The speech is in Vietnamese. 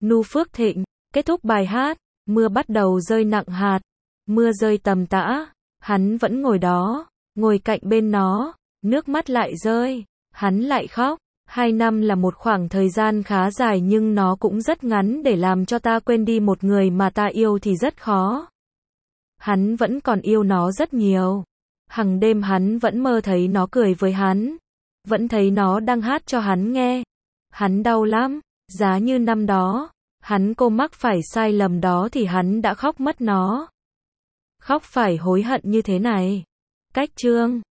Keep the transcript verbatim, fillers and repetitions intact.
Nu Phước Thịnh. Kết thúc bài hát, mưa bắt đầu rơi nặng hạt. Mưa rơi tầm tã, hắn vẫn ngồi đó, ngồi cạnh bên nó, nước mắt lại rơi, hắn lại khóc. Hai năm là một khoảng thời gian khá dài nhưng nó cũng rất ngắn để làm cho ta quên đi một người mà ta yêu thì rất khó. Hắn vẫn còn yêu nó rất nhiều. Hằng đêm hắn vẫn mơ thấy nó cười với hắn, vẫn thấy nó đang hát cho hắn nghe. Hắn đau lắm, giá như năm đó, hắn cô mắc phải sai lầm đó thì hắn đã khóc mất nó. Khóc phải hối hận như thế này. Cách chương